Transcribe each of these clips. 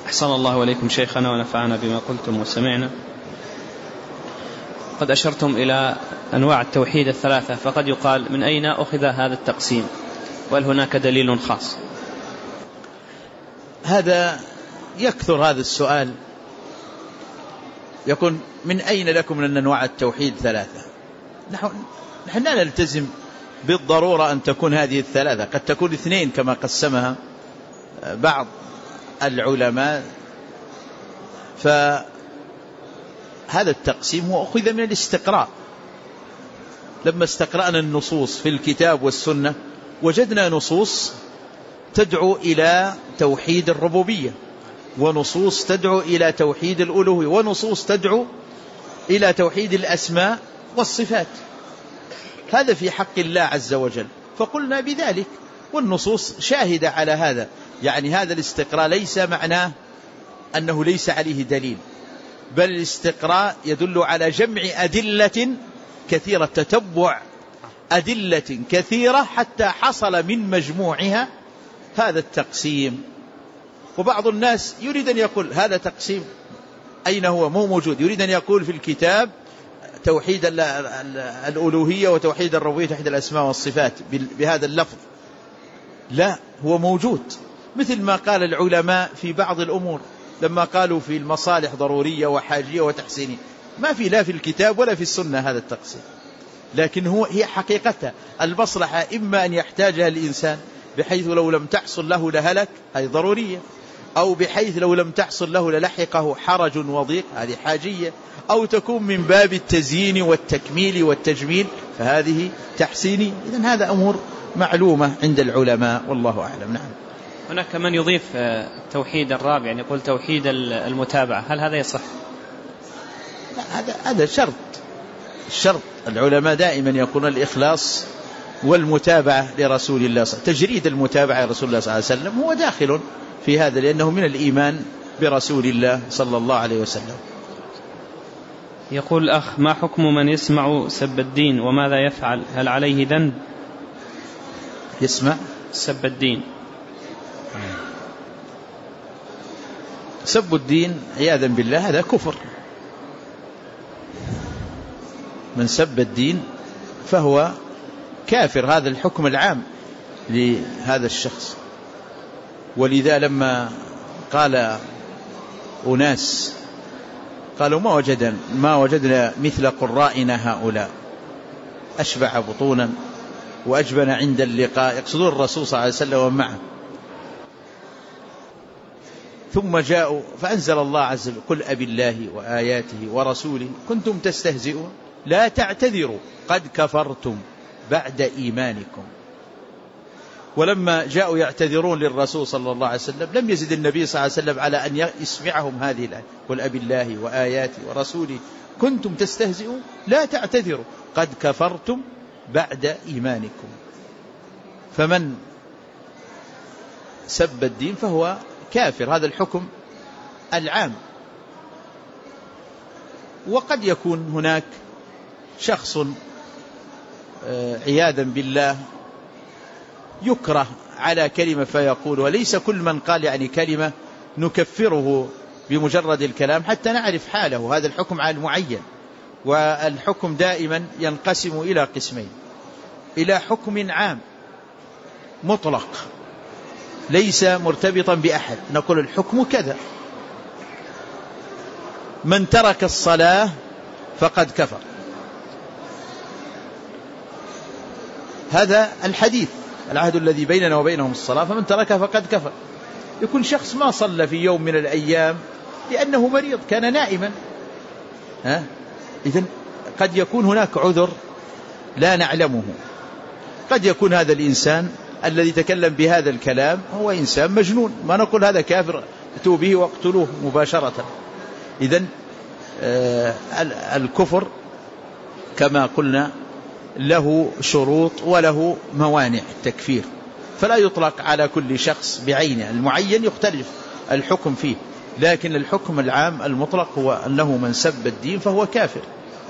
أحسن الله إليكم شيخنا ونفعنا بما قلتم وسمعنا. قد أشرتم إلى أنواع التوحيد الثلاثة، فقد يقال من أين أخذ هذا التقسيم، وهل هناك دليل خاص؟ هذا يكثر هذا السؤال، يكون من أين لكم من أنواع التوحيد ثلاثة؟ نحن لا نلتزم بالضرورة أن تكون هذه الثلاثة، قد تكون اثنين كما قسمها بعض العلماء. فهذا التقسيم هو أخذ من الاستقراء. لما استقرأنا النصوص في الكتاب والسنة وجدنا نصوص تدعو إلى توحيد الربوبية، ونصوص تدعو إلى توحيد الألوهية، ونصوص تدعو إلى توحيد الأسماء والصفات. هذا في حق الله عز وجل، فقلنا بذلك، والنصوص شاهدة على هذا. يعني هذا الاستقراء ليس معناه أنه ليس عليه دليل، بل الاستقراء يدل على جمع أدلة كثيرة، تتبع أدلة كثيرة حتى حصل من مجموعها هذا التقسيم. وبعض الناس يريد أن يقول هذا تقسيم أين هو؟ مو موجود. يريد أن يقول في الكتاب توحيد الألوهية وتوحيد الربوبية وتوحيد الأسماء والصفات بهذا اللفظ. لا، هو موجود، مثل ما قال العلماء في بعض الأمور لما قالوا في المصالح ضرورية وحاجية وتحسينية، ما في لا في الكتاب ولا في السنة هذا التقسيم. لكن هي حقيقتها المصلحة إما أن يحتاجها الإنسان بحيث لو لم تحصل له لهلك، هذه ضرورية، أو بحيث لو لم تحصل له للحقه حرج وضيق، هذه حاجية، أو تكون من باب التزيين والتكميل والتجميل، فهذه تحسيني. إذن هذا أمور معلومة عند العلماء، والله أعلم. نعم. هناك من يضيف توحيد الرابع، يعني يقول توحيد المتابعة، هل هذا يصح؟ لا، هذا شرط. العلماء دائما يقولون الإخلاص والمتابعة لرسول الله صلى الله عليه وسلم. تجريد المتابعة لرسول الله صلى الله عليه وسلم هو داخل في هذا، لأنه من الإيمان برسول الله صلى الله عليه وسلم. يقول الأخ: ما حكم من يسمع سب الدين وماذا يفعل؟ هل عليه ذنب؟ يسمع سب الدين. سب الدين عياذا بالله هذا كفر. من سب الدين فهو كافر، هذا الحكم العام لهذا الشخص. ولذا لما قال أناس قالوا ما وجدنا مثل قرائنا هؤلاء، أشبع بطونا وأجبن عند اللقاء، يقصدون الرسول صلى الله عليه وسلم ومعه. ثم جاءوا فأنزل الله عز وجل: قل أبي الله وآياته ورسوله كنتم تستهزئون لا تعتذروا قد كفرتم بعد إيمانكم. ولما جاءوا يعتذرون للرسول صلى الله عليه وسلم لم يزد النبي صلى الله عليه وسلم على أن يسمعهم هذه الآية: قل أبي الله وآياته ورسوله كنتم تستهزئون لا تعتذروا قد كفرتم بعد إيمانكم. فمن سب الدين فهو كافر، هذا الحكم العام. وقد يكون هناك شخص عياذا بالله يكره على كلمة فيقول، وليس كل من قال يعني كلمة نكفره بمجرد الكلام حتى نعرف حاله. هذا الحكم على المعين، والحكم دائما ينقسم إلى قسمين: إلى حكم عام مطلق ليس مرتبطا بأحد، نقول الحكم كذا، من ترك الصلاة فقد كفر، هذا الحديث: العهد الذي بيننا وبينهم الصلاة فمن تركها فقد كفر. يكون شخص ما صلى في يوم من الأيام لأنه مريض، كان نائما، إذن قد يكون هناك عذر لا نعلمه. قد يكون هذا الإنسان الذي تكلم بهذا الكلام هو إنسان مجنون، ما نقول هذا كافر اتوا به واقتلوه مباشرة. إذن الكفر كما قلنا له شروط وله موانع التكفير، فلا يطلق على كل شخص بعينه، المعين يختلف الحكم فيه، لكن الحكم العام المطلق هو أنه من سب الدين فهو كافر.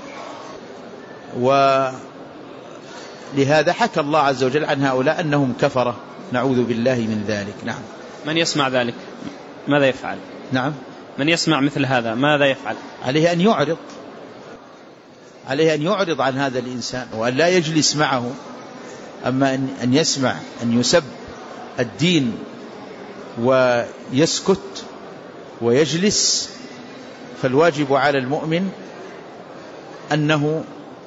ولهذا حكى الله عز وجل عن هؤلاء أنهم كفرة، نعوذ بالله من ذلك. نعم. من يسمع ذلك؟ ماذا يفعل؟ نعم. من يسمع مثل هذا ماذا يفعل؟ عليه أن يعرض عن هذا الإنسان وأن لا يجلس معه. أما أن يسمع أن يسب الدين ويسكت ويجلس، فالواجب على المؤمن أنه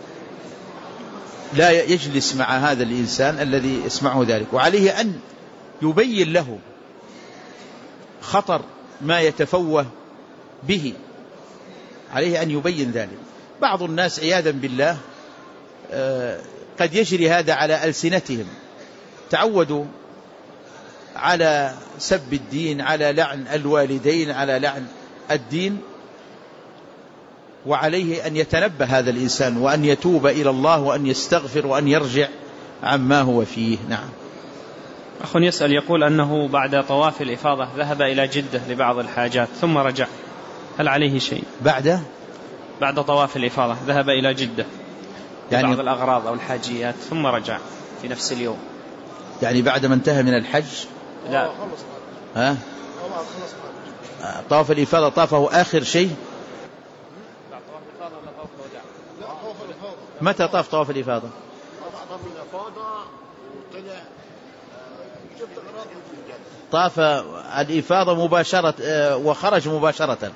لا يجلس مع هذا الإنسان الذي يسمعه ذلك، وعليه أن يبين له خطر ما يتفوه به، عليه أن يبين ذلك. بعض الناس عياذا بالله قد يجري هذا على ألسنتهم، تعودوا على سب الدين، على لعن الوالدين، على لعن الدين، وعليه أن يتنبه هذا الإنسان وأن يتوب إلى الله وأن يستغفر وأن يرجع عما هو فيه. نعم. أخ يسأل يقول أنه بعد طواف الإفاضة ذهب إلى جدة لبعض الحاجات ثم رجع، هل عليه شيء؟ بعد طواف الإفاضة ذهب إلى جدة يعني لبعض الأغراض أو الحاجيات ثم رجع في نفس اليوم، يعني بعد ما انتهى من الحج؟ لا، طواف الإفاضة طافه آخر شيء. متى طاف طواف الإفاضة؟ طاف الإفاضة مباشرة وخرج مباشرة.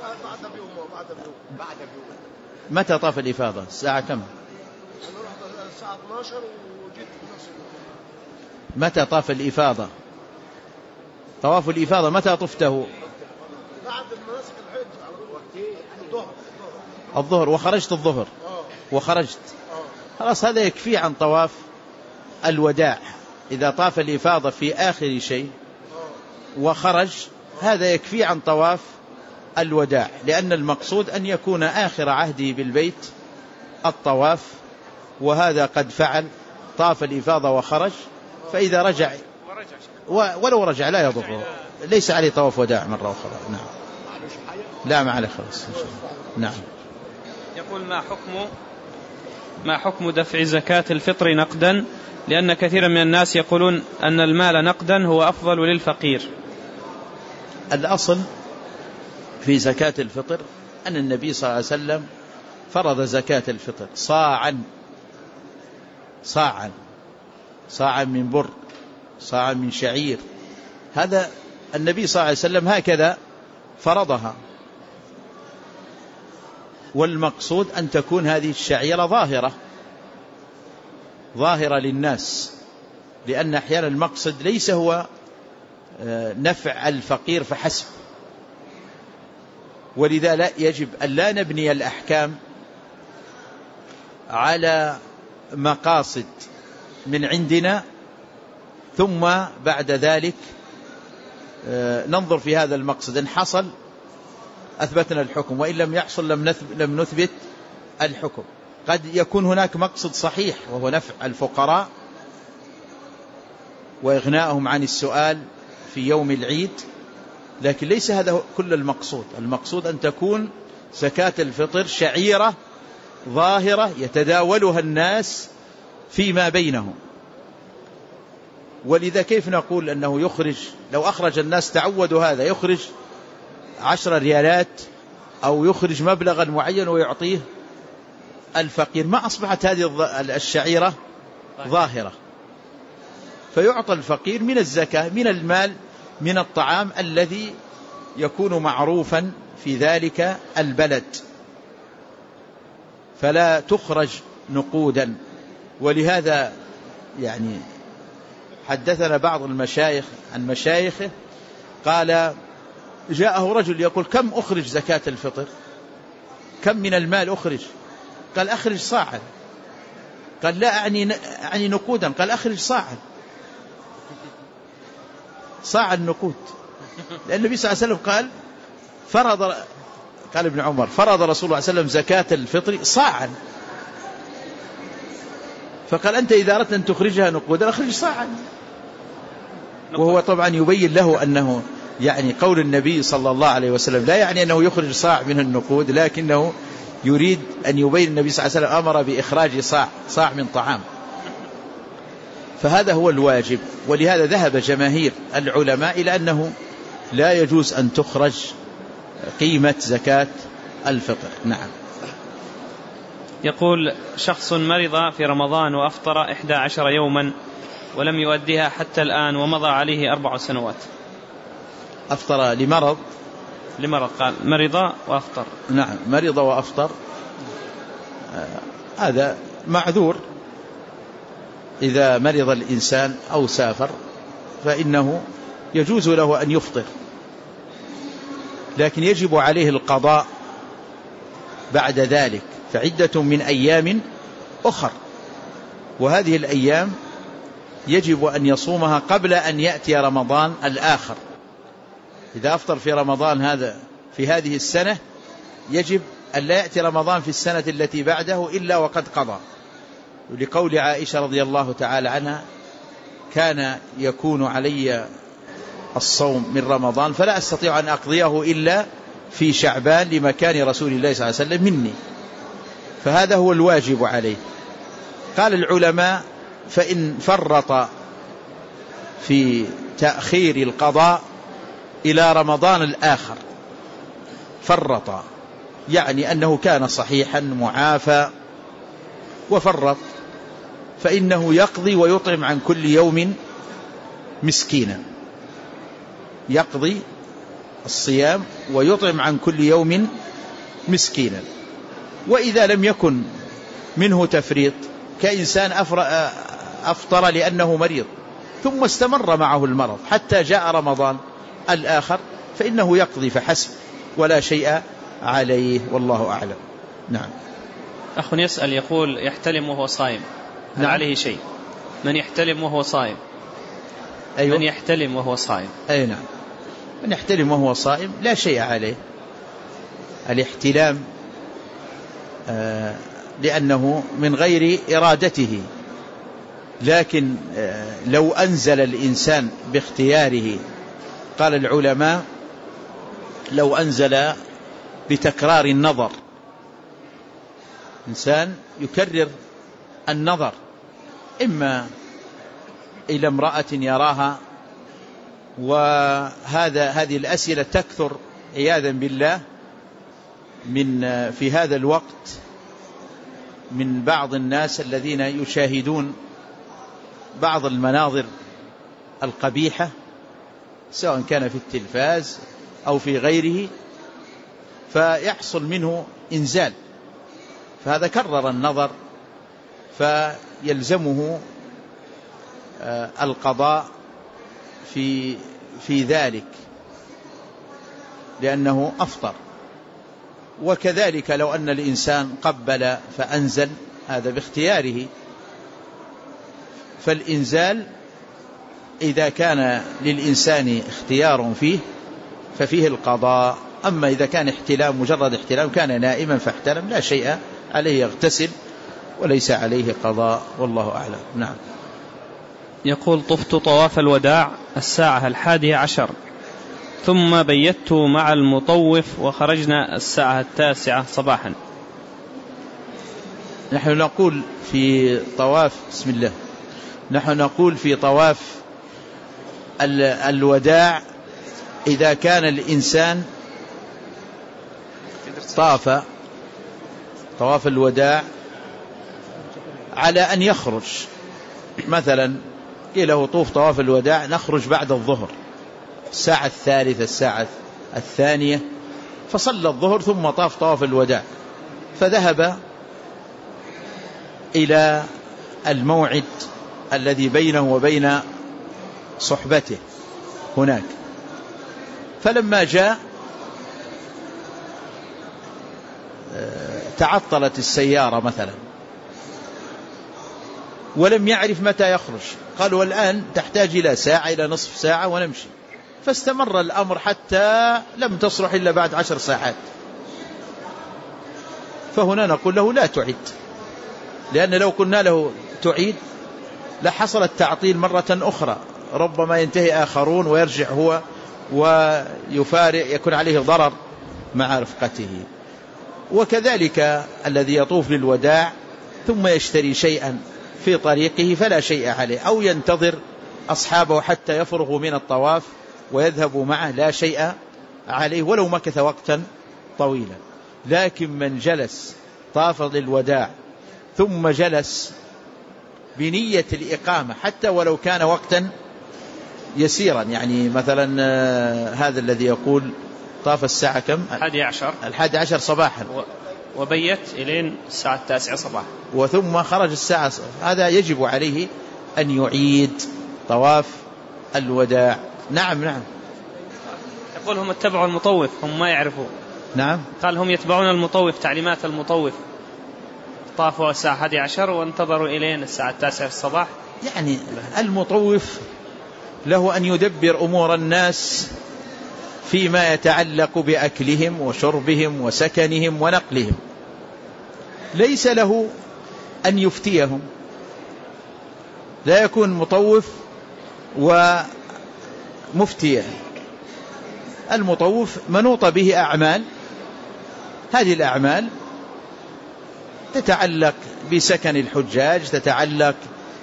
متى طاف الإفاضة؟ الساعة كم؟ الساعة 12 وجيت بنفس الوقت. متى طاف الإفاضة؟ طواف الإفاضة متى طفته؟ بعد المناسك الحج على الظهر وخرجت الظهر وخرجت. خلاص هذا يكفي عن طواف الوداع. إذا طاف الإفاضة في آخر شيء وخرج هذا يكفي عن طواف الوداع، لأن المقصود أن يكون آخر عهده بالبيت الطواف، وهذا قد فعل، طاف الإفاضة وخرج، فإذا رجع ولو رجع لا يضره، ليس عليه طواف وداع مرة أخرى. نعم. لا ما عليه خلاص. نعم. يقول ما حكم دفع زكاة الفطر نقدا، لأن كثيرا من الناس يقولون أن المال نقدا هو أفضل للفقير. الأصل في زكاة الفطر أن النبي صلى الله عليه وسلم فرض زكاة الفطر صاعا من بر، صاعا من شعير. هذا النبي صلى الله عليه وسلم هكذا فرضها، والمقصود أن تكون هذه الشعيرة ظاهرة للناس، لأن أحيانا المقصد ليس هو نفع الفقير فحسب، ولذا لا يجب أن لا نبني الأحكام على مقاصد من عندنا ثم بعد ذلك ننظر في هذا المقصد، إن حصل أثبتنا الحكم وإن لم يحصل لم نثبت الحكم. قد يكون هناك مقصد صحيح وهو نفع الفقراء وإغناءهم عن السؤال في يوم العيد، لكن ليس هذا كل المقصود. المقصود أن تكون زكاة الفطر شعيرة ظاهرة يتداولها الناس فيما بينهم. ولذا كيف نقول أنه يخرج، لو أخرج الناس تعودوا هذا، يخرج 10 ريالات أو يخرج مبلغا معين ويعطيه الفقير، ما أصبحت هذه الشعيرة ظاهرة، فيعطى الفقير من الزكاة، من المال، من الطعام الذي يكون معروفا في ذلك البلد، فلا تخرج نقودا. ولهذا يعني حدثنا بعض المشايخ عن مشايخه قال جاءه رجل يقول كم أخرج زكاة الفطر، كم من المال أخرج؟ قال أخرج صاعا. قال لا أعني نقودا. قال أخرج صاع النقود، لأن النبي صلى الله عليه وسلم قال ابن عمر فرض رسول الله صلى الله عليه وسلم زكاة الفطر صاعا، فقال أنت إذا أردت أن تخرجها نقودا أخرج صاعا. وهو طبعا يبين له أنه يعني قول النبي صلى الله عليه وسلم لا يعني أنه يخرج صاع من النقود، لكنه يريد أن يبين النبي صلى الله عليه وسلم أمر بإخراج صاع من طعام، فهذا هو الواجب. ولهذا ذهب جماهير العلماء إلى أنه لا يجوز أن تخرج قيمة زكاة الفطر. نعم. يقول شخص مرض في رمضان وأفطر 11 يوما ولم يؤديها حتى الآن ومضى عليه 4 سنوات. أفطر لمرض قال مرض وأفطر. نعم، مرض وأفطر، هذا معذور. إذا مرض الإنسان أو سافر فإنه يجوز له أن يفطر، لكن يجب عليه القضاء بعد ذلك، فعدة من أيام أخر، وهذه الأيام يجب أن يصومها قبل أن يأتي رمضان الآخر. إذا أفطر في رمضان هذا في هذه السنة يجب أن لا يأتي رمضان في السنة التي بعده إلا وقد قضى، لقول عائشة رضي الله تعالى عنها: كان يكون علي الصوم من رمضان فلا أستطيع أن أقضيه إلا في شعبان لمكان رسول الله صلى الله عليه وسلم مني، فهذا هو الواجب عليه. قال العلماء: فإن فرط في تأخير القضاء إلى رمضان الآخر، فرط يعني أنه كان صحيحا معافى وفرط، فإنه يقضي ويطعم عن كل يوم مسكينا، يقضي الصيام ويطعم عن كل يوم مسكينا. وإذا لم يكن منه تفريط، كإنسان أفطر لأنه مريض ثم استمر معه المرض حتى جاء رمضان الآخر، فإنه يقضي فحسب ولا شيء عليه، والله أعلم. نعم. أخ يسأل يقول: يحتلم وهو صائم، هل عليه شيء؟ من يحتلم وهو صائم. أيوة. من يحتلم وهو صائم. أي نعم، من يحتلم وهو صائم لا شيء عليه. الاحتلام لأنه من غير إرادته، لكن لو أنزل الإنسان باختياره، قال العلماء: لو أنزل بتكرار النظر، إنسان يكرر النظر إما إلى امرأة يراها، هذه الأسئلة تكثر عياذا بالله في هذا الوقت من بعض الناس الذين يشاهدون بعض المناظر القبيحة سواء كان في التلفاز أو في غيره، فيحصل منه إنزال، فهذا كرر النظر، فيلزمه القضاء في ذلك لأنه أفطر. وكذلك لو أن الإنسان قبل فأنزل، هذا باختياره، فالإنزال إذا كان للإنسان اختيار فيه ففيه القضاء. أما إذا كان احتلام مجرد احتلام، كان نائما فاحتلم، لا شيء عليه، يغتسل وليس عليه قضاء، والله أعلم. نعم. يقول: طفت طواف الوداع 11:11 ثم بيت مع المطوف وخرجنا 9:09 صباحا. نحن نقول في طواف بسم الله، نحن نقول في طواف الوداع إذا كان الإنسان طاف طواف الوداع على أن يخرج، مثلا قيل له طوف طواف الوداع نخرج بعد الظهر الساعة 3 الساعة 2، فصلى الظهر ثم طاف طواف الوداع، فذهب إلى الموعد الذي بينه وبين صحبته هناك، فلما جاء تعطلت السيارة مثلا ولم يعرف متى يخرج، قالوا الآن تحتاج إلى ساعة إلى نصف ساعة ونمشي، فاستمر الأمر حتى لم تصلح إلا بعد 10 ساعات. فهنا نقول له لا تعيد، لأن لو قلنا له تعيد لحصل التعطيل مرة أخرى، ربما ينتهي آخرون ويرجع هو ويفارق، يكون عليه ضرر مع رفقته. وكذلك الذي يطوف للوداع ثم يشتري شيئا في طريقه فلا شيء عليه، أو ينتظر أصحابه حتى يفرغوا من الطواف ويذهب معه لا شيء عليه ولو مكث وقتا طويلا. لكن من جلس طاف للوداع ثم جلس بنية الإقامة حتى ولو كان وقتا يسيرا، يعني مثلا هذا الذي يقول طاف الساعة كم؟ 11 صباحا وبيت إلين الساعة 9 صباحا وثم خرج الساعة، هذا يجب عليه أن يعيد طواف الوداع. نعم. يقول هم اتبعوا المطوف، هم ما يعرفوا. نعم، قال هم يتبعون المطوف، تعليمات المطوف، طافوا الساعة 11 وانتظروا إلين الساعة 9 الصباح. يعني المطوف له أن يدبر أمور الناس فيما يتعلق بأكلهم وشربهم وسكنهم ونقلهم، ليس له أن يفتيهم. لا يكون مطوف ومفتيا. المطوف منوط به أعمال، هذه الأعمال تتعلق بسكن الحجاج، تتعلق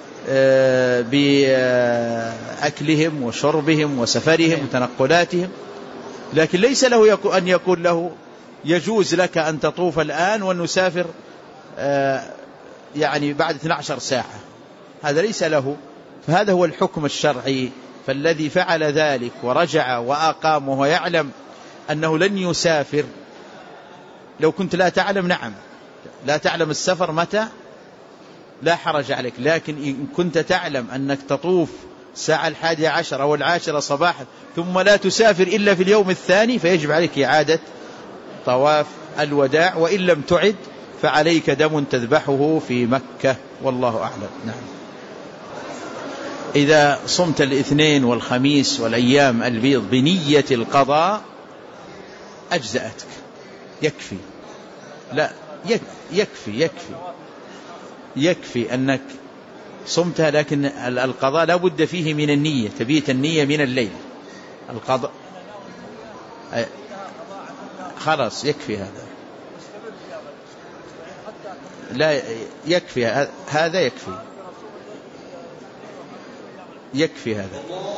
بأكلهم وشربهم وسفرهم وتنقلاتهم، لكن ليس له أن يقول له يجوز لك أن تطوف الآن ونسافر يعني بعد 12 ساعة، هذا ليس له. فهذا هو الحكم الشرعي. فالذي فعل ذلك ورجع وأقام وهو يعلم أنه لن يسافر، لو كنت لا تعلم، نعم لا تعلم السفر متى، لا حرج عليك. لكن إن كنت تعلم أنك تطوف الساعة 11 أو 10 صباحا ثم لا تسافر إلا في اليوم الثاني، فيجب عليك إعادة طواف الوداع، وإن لم تعد فعليك دم تذبحه في مكة، والله أعلم. نعم. إذا صمت الاثنين والخميس والأيام البيض بنية القضاء أجزأتك، يكفي. لا يكفي أنك صمتها، لكن القضاء لا بد فيه من النية، تبيت النية من الليل. القضاء خلاص يكفي هذا، لا يكفي هذا، يكفي هذا.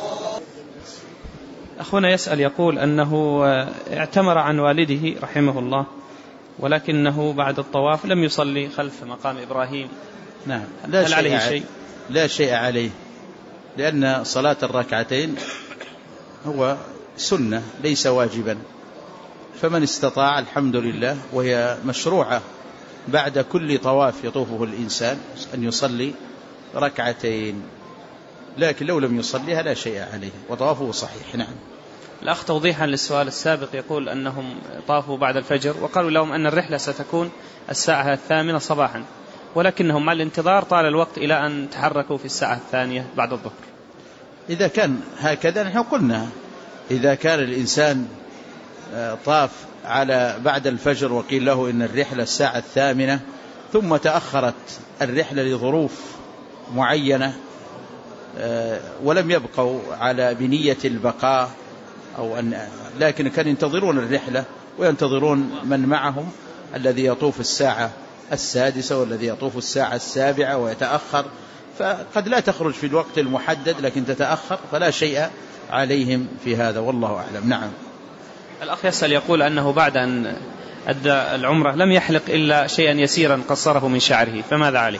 أخونا يسأل يقول أنه اعتمر عن والده رحمه الله، ولكنه بعد الطواف لم يصلي خلف مقام إبراهيم. نعم. هل عليه شيء؟ لا شيء عليه، لأن صلاة الركعتين هو سنة ليس واجبا، فمن استطاع الحمد لله، وهي مشروعة بعد كل طواف يطوفه الإنسان أن يصلي ركعتين، لكن لو لم يصليها لا شيء عليه وطوافه صحيح. نعم. الأخ توضيحا للسؤال السابق يقول أنهم طافوا بعد الفجر وقالوا لهم أن الرحلة ستكون الساعة 8 صباحا، ولكنهم مع الانتظار طال الوقت إلى أن تحركوا في الساعة 2 بعد الظهر. إذا كان هكذا نحن قلنا، إذا كان الإنسان طاف على بعد الفجر وقيل له إن الرحلة الساعة 8 ثم تأخرت الرحلة لظروف معينة ولم يبقوا على بنية البقاء لكن كانوا ينتظرون الرحلة وينتظرون من معهم، الذي يطوف الساعة 6 والذي يطوف الساعة 7 ويتأخر، فقد لا تخرج في الوقت المحدد لكن تتأخر، فلا شيء عليهم في هذا، والله أعلم. نعم. الأخ يسأل يقول أنه بعد أن أدى العمرة لم يحلق إلا شيئا يسيرا قصره من شعره، فماذا عليه؟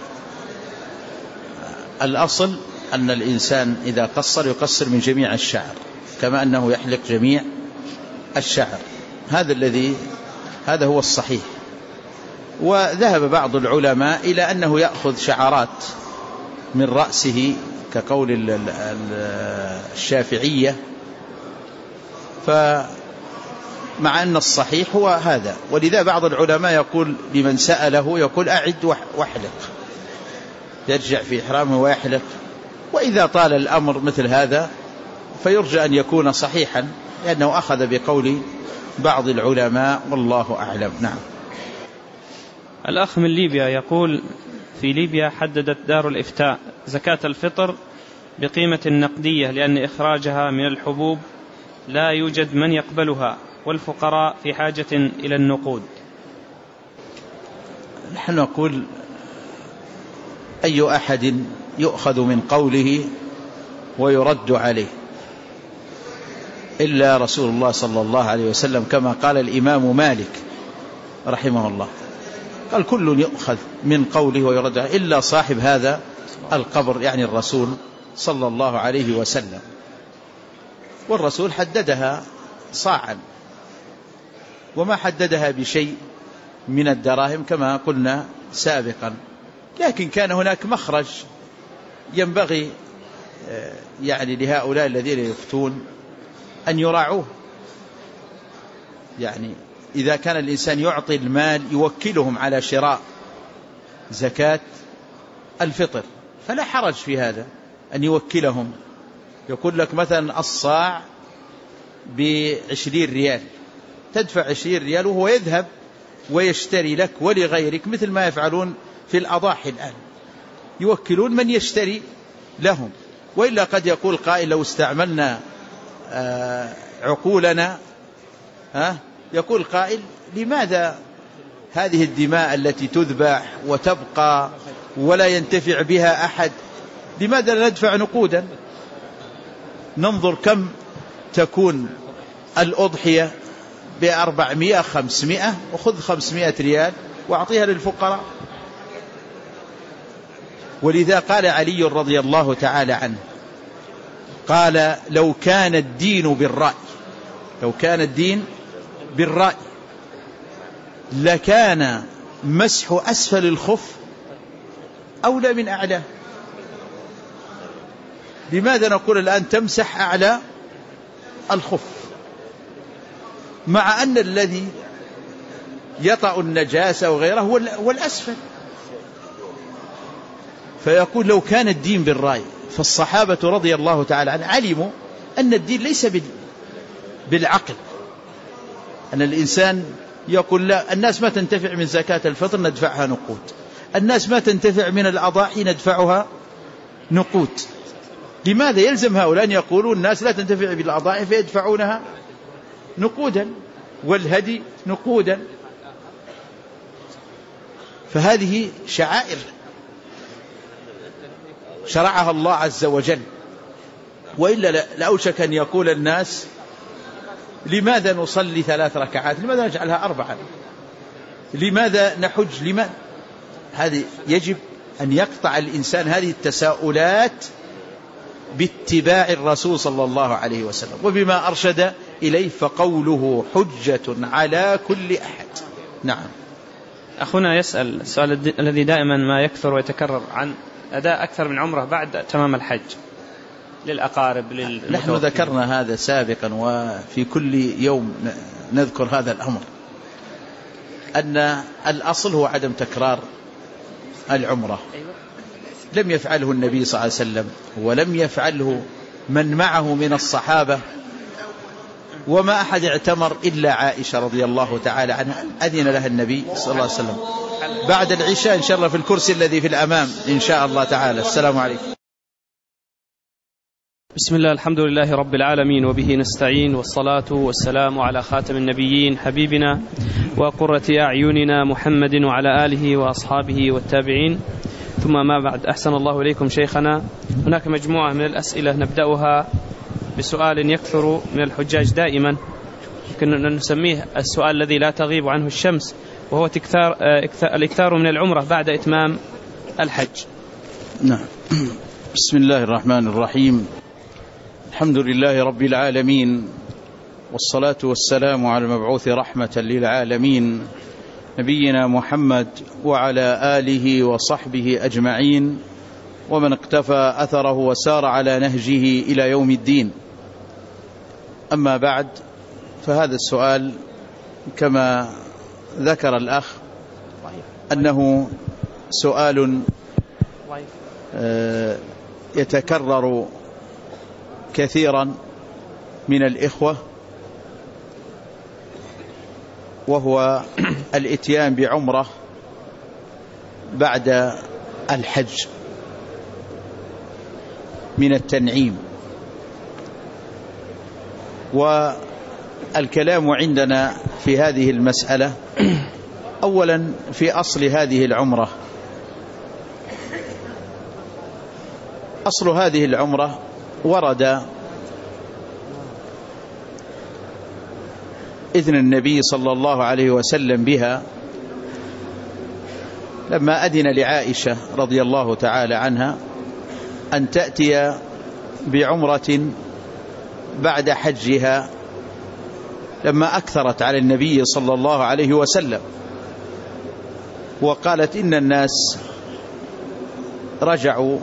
الأصل أن الإنسان إذا قصر يقصر من جميع الشعر، كما أنه يحلق جميع الشعر، هذا هو الصحيح. وذهب بعض العلماء إلى أنه يأخذ شعرات من رأسه كقول الشافعية، فمع أن الصحيح هو هذا. ولذا بعض العلماء يقول لمن سأله يقول أعد واحلق، يرجع في إحرامه ويحلق. وإذا طال الأمر مثل هذا فيرجى أن يكون صحيحا، لأنه أخذ بقول بعض العلماء، والله أعلم. نعم. الأخ من ليبيا يقول في ليبيا حددت دار الإفتاء زكاة الفطر بقيمة نقدية، لأن إخراجها من الحبوب لا يوجد من يقبلها، والفقراء في حاجة إلى النقود. نحن نقول أي أحد يؤخذ من قوله ويرد عليه، إلا رسول الله صلى الله عليه وسلم، كما قال الإمام مالك رحمه الله، قال كل يؤخذ من قوله ويرد إلا صاحب هذا القبر، يعني الرسول صلى الله عليه وسلم. والرسول حددها صاعا، وما حددها بشيء من الدراهم كما قلنا سابقا، لكن كان هناك مخرج ينبغي يعني لهؤلاء الذين يفتون أن يراعوه. يعني إذا كان الإنسان يعطي المال يوكلهم على شراء زكاة الفطر فلا حرج في هذا، أن يوكلهم، يقول لك مثلا الصاع ب20 ريال، تدفع 20 ريال وهو يذهب ويشتري لك ولغيرك، مثل ما يفعلون في الأضاحي الآن، يوكلون من يشتري لهم. وإلا قد يقول قائل لو استعملنا عقولنا، يقول قائل لماذا هذه الدماء التي تذبح وتبقى ولا ينتفع بها أحد، لماذا لا ندفع نقودا؟ ننظر كم تكون الأضحية ب400 500، وخذ 500 ريال واعطيها للفقراء. ولذا قال علي رضي الله تعالى عنه، قال لو كان الدين بالرأي، لو كان الدين بالرأي لكان مسح أسفل الخف أولى من أعلى. لماذا نقول الآن تمسح أعلى الخف، مع أن الذي يطأ النجاسة وغيره هو الأسفل؟ فيقول لو كان الدين بالرأي، فالصحابة رضي الله تعالى عنهم علموا أن الدين ليس بالعقل، أن الإنسان يقول لا، الناس ما تنتفع من زكاة الفطر ندفعها نقود، الناس ما تنتفع من الأضاحي ندفعها نقود. لماذا يلزم هؤلاء أن يقولوا الناس لا تنتفع بالأضاحي فيدفعونها نقودا والهدي نقودا؟ فهذه شعائر شرعها الله عز وجل، وإلا لأوشك أن يقول الناس لماذا نصلي 3 ركعات، لماذا نجعلها 4، لماذا نحج، لماذا؟ هذه يجب أن يقطع الإنسان هذه التساؤلات باتباع الرسول صلى الله عليه وسلم وبما أرشد إليه، فقوله حجة على كل أحد. نعم. أخونا يسأل السؤال الذي دائما ما يكثر ويتكرر عن أداء أكثر من عمرة بعد تمام الحج للأقارب نحن ذكرنا هذا سابقا، وفي كل يوم نذكر هذا الأمر، أن الأصل هو عدم تكرار العمرة. لم يفعله النبي صلى الله عليه وسلم، ولم يفعله من معه من الصحابة، وما أحد اعتمر إلا عائشة رضي الله تعالى عنها، أذن لها النبي صلى الله عليه وسلم. بعد العشاء إن شاء الله في الكرسي الذي في الأمام إن شاء الله تعالى. السلام عليكم. بسم الله، الحمد لله رب العالمين، وبه نستعين، والصلاة والسلام على خاتم النبيين حبيبنا وقرة أعيننا محمد وعلى آله وأصحابه والتابعين، ثم ما بعد. أحسن الله إليكم شيخنا. هناك مجموعة من الأسئلة نبدأها بسؤال يكثر من الحجاج دائما، يمكن أن نسميه السؤال الذي لا تغيب عنه الشمس، وهو الإكثار من العمرة بعد إتمام الحج. نعم. بسم الله الرحمن الرحيم، الحمد لله رب العالمين، والصلاة والسلام على المبعوث رحمة للعالمين نبينا محمد وعلى آله وصحبه أجمعين، ومن اقتفى أثره وسار على نهجه إلى يوم الدين. أما بعد، فهذا السؤال كما ذكر الأخ أنه سؤال يتكرر كثيرا من الإخوة، وهو الإتيان بعمرة بعد الحج من التنعيم. والكلام عندنا في هذه المسألة أولا في أصل هذه العمرة. أصل هذه العمرة ورد إذن النبي صلى الله عليه وسلم بها لما أذن لعائشة رضي الله تعالى عنها أن تأتي بعمرة بعد حجها، لما أكثرت على النبي صلى الله عليه وسلم وقالت إن الناس رجعوا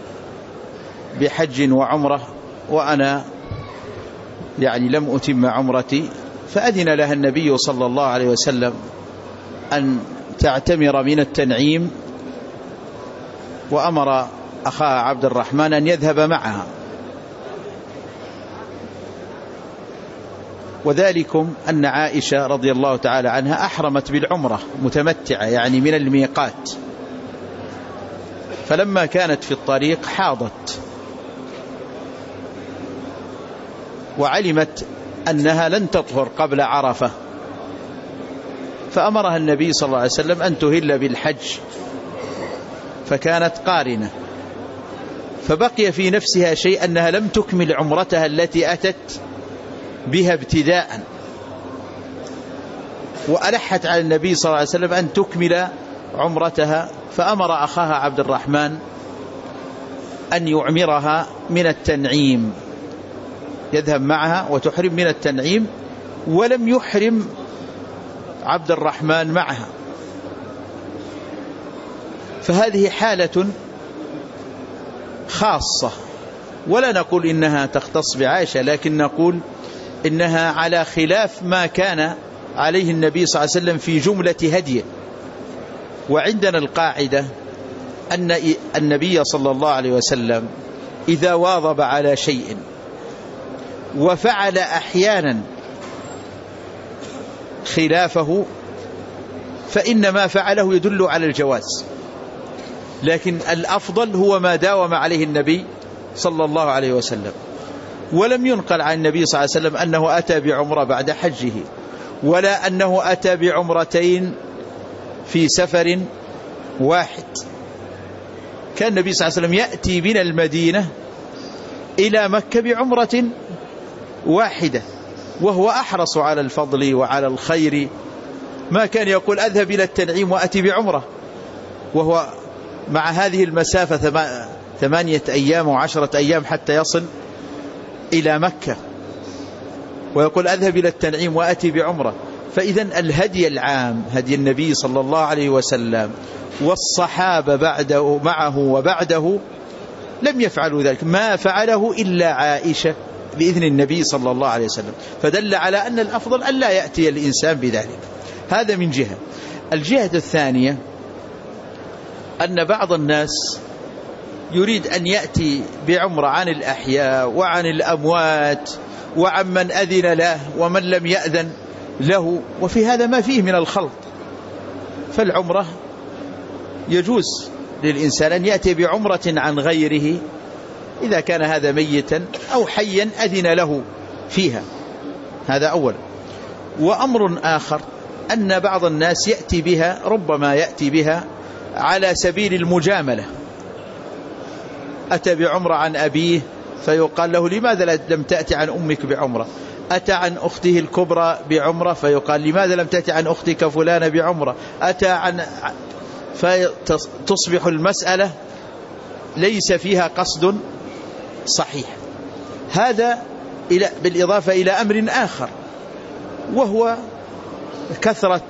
بحج وعمرة وأنا لم أتم عمرتي، فأذن لها النبي صلى الله عليه وسلم أن تعتمر من التنعيم، وأمر أخاها عبد الرحمن أن يذهب معها. وذلكم أن عائشة رضي الله تعالى عنها أحرمت بالعمرة متمتعة من الميقات، فلما كانت في الطريق حاضت وعلمت أنها لن تطهر قبل عرفة، فأمرها النبي صلى الله عليه وسلم أن تهل بالحج، فكانت قارنة، فبقي في نفسها شيء أنها لم تكمل عمرتها التي أتت بها ابتداء، وألحت على النبي صلى الله عليه وسلم أن تكمل عمرتها، فأمر أخاها عبد الرحمن أن يعمرها من التنعيم، يذهب معها وتحرم من التنعيم، ولم يحرم عبد الرحمن معها. فهذه حالة خاصة، ولا نقول إنها تختص بعائشة، لكن نقول إنها على خلاف ما كان عليه النبي صلى الله عليه وسلم في جملة هديه. وعندنا القاعدة أن النبي صلى الله عليه وسلم إذا واظب على شيء وفعل أحيانا خلافه فإن ما فعله يدل على الجواز، لكن الأفضل هو ما داوم عليه النبي صلى الله عليه وسلم. ولم ينقل عن النبي صلى الله عليه وسلم أنه أتى بعمرة بعد حجه، ولا أنه أتى بعمرتين في سفر واحد. كان النبي صلى الله عليه وسلم يأتي من المدينة إلى مكة بعمرة واحدة، وهو أحرص على الفضل وعلى الخير، ما كان يقول أذهب إلى التنعيم وأتي بعمرة وهو مع هذه المسافة 8 أيام و10 أيام حتى يصل إلى مكة، ويقول أذهب إلى التنعيم وأتي بعمرة. فإذن الهدي العام هدي النبي صلى الله عليه وسلم والصحابة بعده معه وبعده لم يفعلوا ذلك، ما فعله إلا عائشة بإذن النبي صلى الله عليه وسلم، فدل على أن الأفضل أن لا يأتي الإنسان بذلك. هذا من جهة. الجهة الثانية أن بعض الناس يريد أن يأتي بعمرة عن الأحياء وعن الأموات وعن من أذن له ومن لم يأذن له، وفي هذا ما فيه من الخلط. فالعمرة يجوز للإنسان أن يأتي بعمرة عن غيره إذا كان هذا ميتا أو حيا أذن له فيها، هذا أولا. وأمر آخر أن بعض الناس يأتي بها، ربما يأتي بها على سبيل المجاملة، أتى بعمرة عن أبيه فيقال له لماذا لم تأتي عن أمك بعمرة، أتى عن أخته الكبرى بعمرة فيقال لماذا لم تأتي عن أختك فلانة بعمرة، أتى عن، فتصبح المسألة ليس فيها قصد صحيح. هذا بالإضافة إلى أمر آخر، وهو كثرة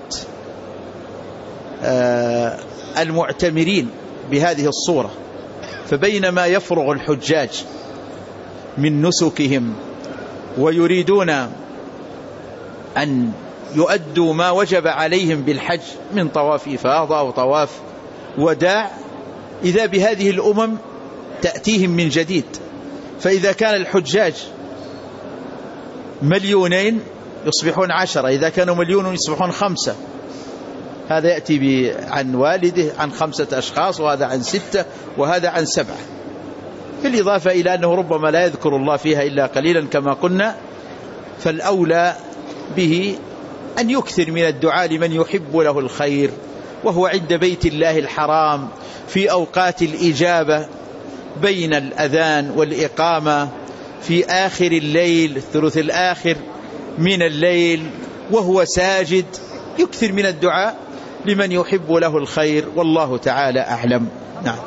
المعتمرين بهذه الصورة. فبينما يفرغ الحجاج من نسكهم ويريدون أن يؤدوا ما وجب عليهم بالحج من طواف إفاضة أو طواف وداع، إذا بهذه الأمم تأتيهم من جديد. فإذا كان الحجاج 2,000,000 يصبحون 10، إذا كانوا 1,000,000 يصبحون 5. هذا يأتي عن والده عن 5 أشخاص، وهذا عن 6، وهذا عن 7، بالإضافة إلى أنه ربما لا يذكر الله فيها إلا قليلا كما قلنا. فالأولى به أن يكثر من الدعاء لمن يحب له الخير، وهو عند بيت الله الحرام في أوقات الإجابة بين الأذان والإقامة، في آخر الليل الثلث الآخر من الليل، وهو ساجد يكثر من الدعاء لمن يحب له الخير، والله تعالى أعلم. نعم.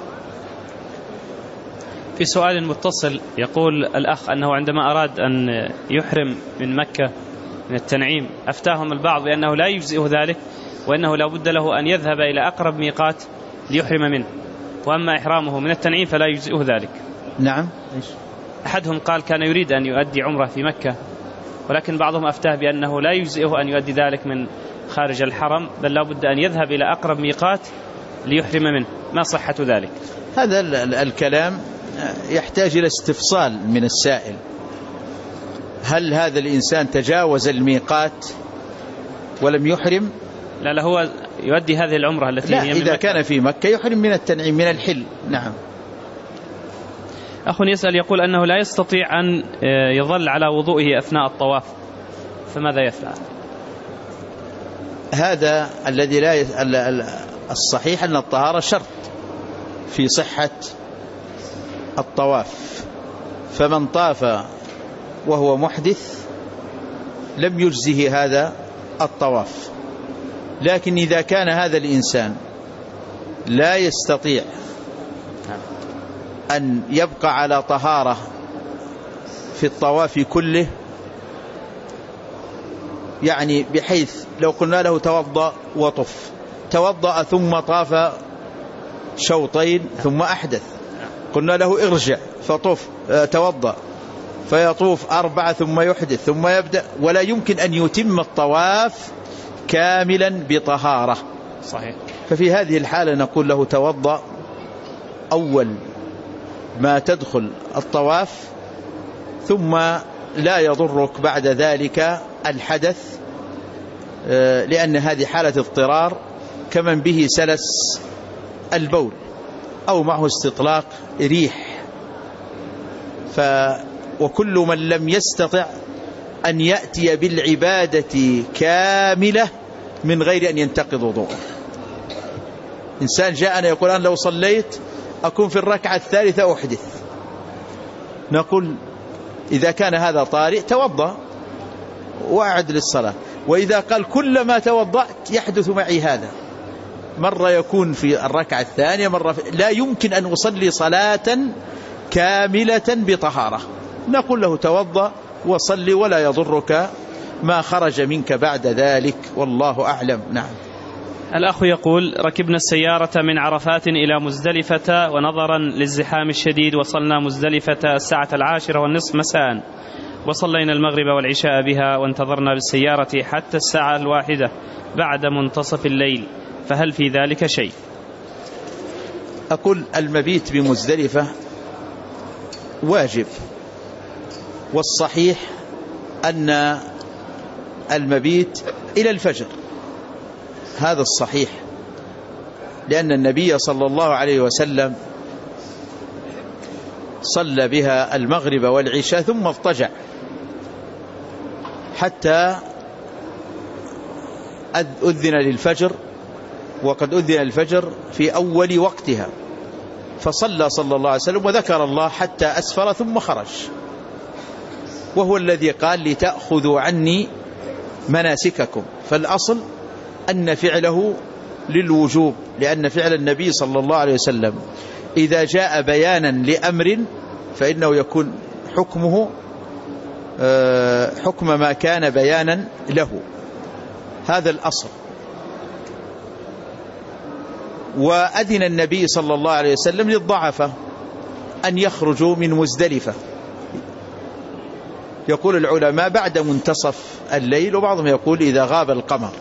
في سؤال متصل يقول الأخ أنه عندما أراد أن يحرم من مكة من التنعيم أفتاهم البعض بأنه لا يجزئه ذلك، وأنه لا بد له أن يذهب إلى أقرب ميقات ليحرم منه، وأما إحرامه من التنعيم فلا يجزئه ذلك. نعم. أحدهم قال كان يريد أن يؤدي عمره في مكة، ولكن بعضهم أفتاه بأنه لا يجزئه أن يؤدي ذلك من خارج الحرم، بل لا بد أن يذهب إلى أقرب ميقات ليحرم منه. ما صحة ذلك؟ هذا الكلام يحتاج إلى استفصال من السائل. هل هذا الإنسان تجاوز الميقات ولم يحرم؟ لا هو يؤدي هذه العمرة التي لا، هي من إذا مكة. كان في مكة يحرم من التنعيم من الحل. نعم. أخ يسأل يقول أنه لا يستطيع أن يظل على وضوئه أثناء الطواف، فماذا يفعل؟ هذا الذي لا الصحيح أن الطهارة شرط في صحة الطواف، فمن طاف وهو محدث لم يجزه هذا الطواف. لكن إذا كان هذا الإنسان لا يستطيع أن يبقى على طهارة في الطواف كله، يعني بحيث لو قلنا له توضأ وطف، توضأ ثم طاف شوطين ثم أحدث، قلنا له ارجع فطف توضأ فيطوف 4 ثم يحدث ثم يبدأ، ولا يمكن أن يتم الطواف كاملا بطهارة. صحيح. ففي هذه الحالة نقول له توضأ أول ما تدخل الطواف، ثم لا يضرك بعد ذلك الحدث، لأن هذه حالة اضطرار كمن به سلس البول أو معه استطلاق ريح. وكل من لم يستطع أن يأتي بالعبادة كاملة من غير أن ينتقض وضوءه. إنسان جاءنا يقول أنا لو صليت أكون في الركعة الثالثة أحدث، نقول إذا كان هذا طارئ توضأ وأعد للصلاة. وإذا قال كلما توضأت يحدث معي هذا، مرة يكون في الركعة الثانية مرة لا يمكن أن أصلي صلاة كاملة بطهارة، نقول له توضأ وصلي ولا يضرك ما خرج منك بعد ذلك، والله أعلم. نعم. الأخ يقول ركبنا السيارة من عرفات إلى مزدلفة، ونظرا للزحام الشديد وصلنا مزدلفة الساعة 10:30 مساء، وصلينا المغرب والعشاء بها، وانتظرنا بالسيارة حتى الساعة 1 بعد منتصف الليل، فهل في ذلك شيء؟ أقول المبيت بمزدلفة واجب، والصحيح أن المبيت إلى الفجر، هذا الصحيح، لأن النبي صلى الله عليه وسلم صلى بها المغرب والعشاء ثم اضطجع حتى أذن للفجر، وقد أذن الفجر في أول وقتها، فصلى صلى الله عليه وسلم وذكر الله حتى أسفر ثم خرج، وهو الذي قال لتأخذوا عني مناسككم، فالأصل أن فعله للوجوب، لأن فعل النبي صلى الله عليه وسلم إذا جاء بيانا لأمر فإنه يكون حكمه حكم ما كان بيانا له، هذا الأصل. وأذن النبي صلى الله عليه وسلم للضعفة أن يخرجوا من مزدلفة، يقول العلماء بعد منتصف الليل، وبعضهم يقول إذا غاب القمر،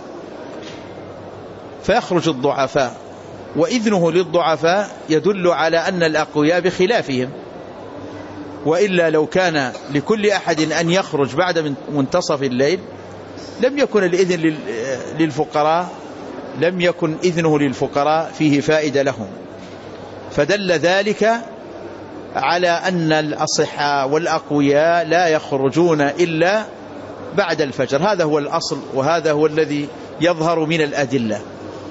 فيخرج الضعفاء، وإذنه للضعفاء يدل على أن الأقوياء بخلافهم، وإلا لو كان لكل أحد أن يخرج بعد منتصف الليل لم يكن الإذن للفقراء، لم يكن إذنه للفقراء فيه فائدة لهم، فدل ذلك على أن الأصحاء والأقوياء لا يخرجون إلا بعد الفجر، هذا هو الأصل، وهذا هو الذي يظهر من الأدلة.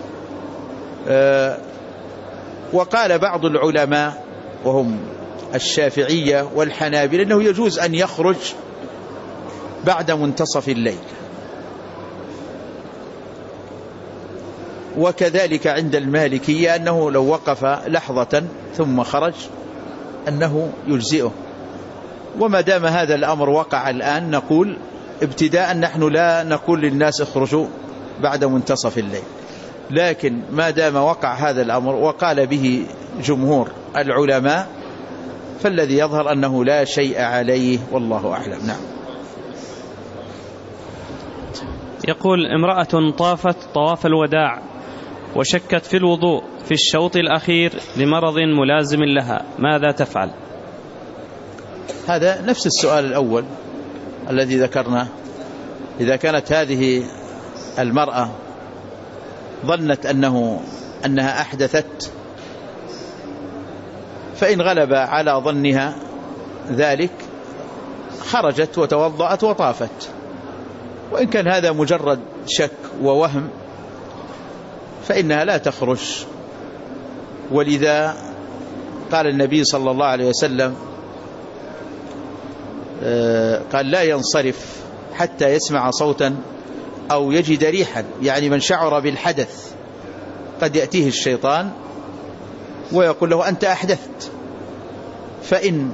وقال بعض العلماء وهم الشافعية والحنابلة أنه يجوز أن يخرج بعد منتصف الليل، وكذلك عند المالكية أنه لو وقف لحظة ثم خرج أنه يجزئه. وما دام هذا الأمر وقع الآن نقول ابتداء نحن لا نقول للناس اخرجوا بعد منتصف الليل، لكن ما دام وقع هذا الأمر وقال به جمهور العلماء فالذي يظهر أنه لا شيء عليه والله أعلم. نعم. يقول امرأة طافت طواف الوداع وشكت في الوضوء في الشوط الأخير لمرض ملازم لها، ماذا تفعل؟ هذا نفس السؤال الأول الذي ذكرناه. إذا كانت هذه المرأة ظنت أنها أحدثت فإن غلب على ظنها ذلك خرجت وتوضأت وطافت، وإن كان هذا مجرد شك ووهم فإنها لا تخرج. ولذا قال النبي صلى الله عليه وسلم قال لا ينصرف حتى يسمع صوتا أو يجد ريحا، يعني من شعر بالحدث قد يأتيه الشيطان ويقول له أنت أحدثت، فإن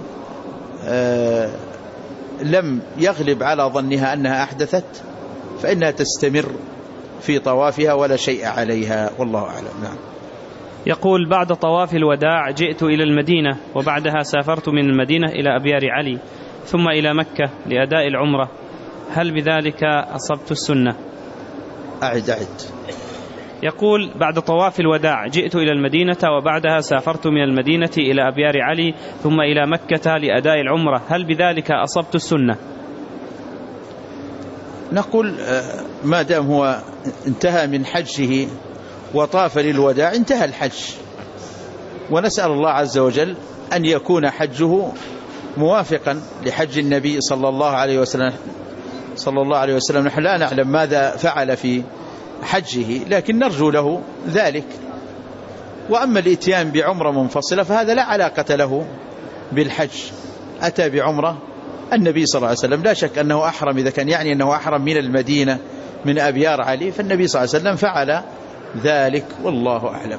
لم يغلب على ظنها أنها أحدثت فإنها تستمر في طوافها ولا شيء عليها والله أعلم. نعم. يقول بعد طواف الوداع جئت إلى المدينة وبعدها سافرت من المدينة إلى أبيار علي ثم إلى مكة لأداء العمرة، هل بذلك أصبت السنة؟ أعد. يقول بعد طواف الوداع جئت إلى المدينة وبعدها سافرت من المدينة إلى أبيار علي ثم إلى مكة لأداء العمرة، هل بذلك أصبت السنة؟ نقول ما دام هو انتهى من حجه وطاف للوداع انتهى الحج، ونسأل الله عز وجل أن يكون حجه موافقا لحج النبي صلى الله عليه وسلم. نحن لا نعلم ماذا فعل في حجه لكن نرجو له ذلك. وأما الإتيان بعمرة منفصلة فهذا لا علاقة له بالحج، أتى بعمرة النبي صلى الله عليه وسلم لا شك أنه أحرم، إذا كان يعني أنه أحرم من المدينة من أبيار علي فالنبي صلى الله عليه وسلم فعل ذلك والله أعلم.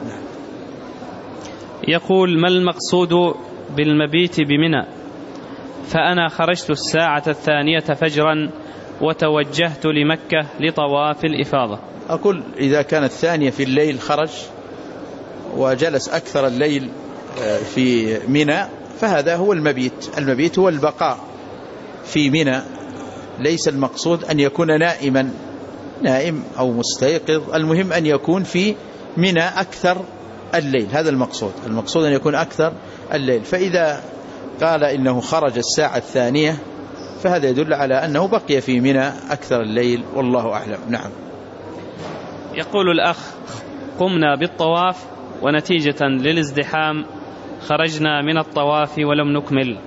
يقول ما المقصود بالمبيت بمنى؟ فأنا خرجت الساعة 2 فجرا وتوجهت لمكة لطواف الإفاضة. أقول إذا كانت 2 في الليل خرج وجلس أكثر الليل في منى فهذا هو المبيت. المبيت هو البقاء في منى، ليس المقصود أن يكون نائم أو مستيقظ، المهم أن يكون في منى أكثر الليل، هذا المقصود أن يكون أكثر الليل. فإذا قال إنه خرج الساعة 2 فهذا يدل على أنه بقي في منى أكثر الليل والله أعلم. نعم. يقول الأخ قمنا بالطواف ونتيجة للازدحام خرجنا من الطواف ولم نكمل،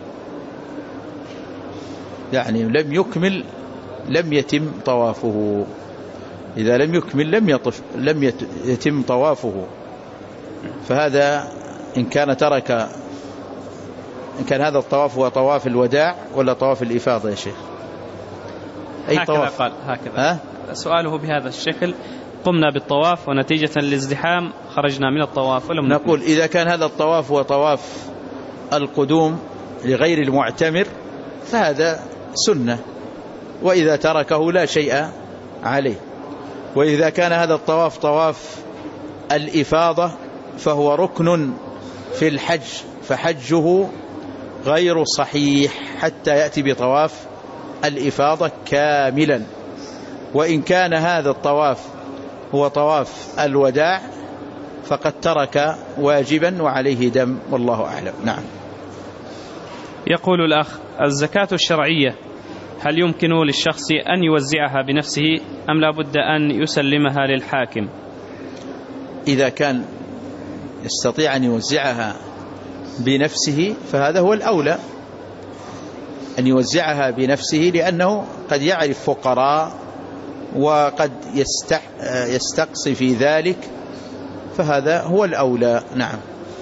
يعني لم يتم طوافه. إذا لم يكمل لم يتم طوافه، فهذا إن كان هذا الطواف هو طواف الوداع ولا طواف الإفاضة يا شيخ؟ أي هكذا طواف؟ قال هكذا. سؤاله بهذا الشكل: قمنا بالطواف ونتيجة للازدحام خرجنا من الطواف ولم نكمل. نقول إذا كان هذا الطواف هو طواف القدوم لغير المعتمر فهذا سنة، وإذا تركه لا شيء عليه. وإذا كان هذا الطواف طواف الإفاضة فهو ركن في الحج فحجه غير صحيح حتى يأتي بطواف الإفاضة كاملا. وإن كان هذا الطواف هو طواف الوداع فقد ترك واجبا وعليه دم والله أعلم. نعم. يقول الأخ الزكاة الشرعية هل يمكن للشخص أن يوزعها بنفسه أم لا بد أن يسلمها للحاكم؟ إذا كان يستطيع أن يوزعها بنفسه فهذا هو الأولى أن يوزعها بنفسه، لأنه قد يعرف فقراء وقد يستقصي في ذلك، فهذا هو الأولى. نعم.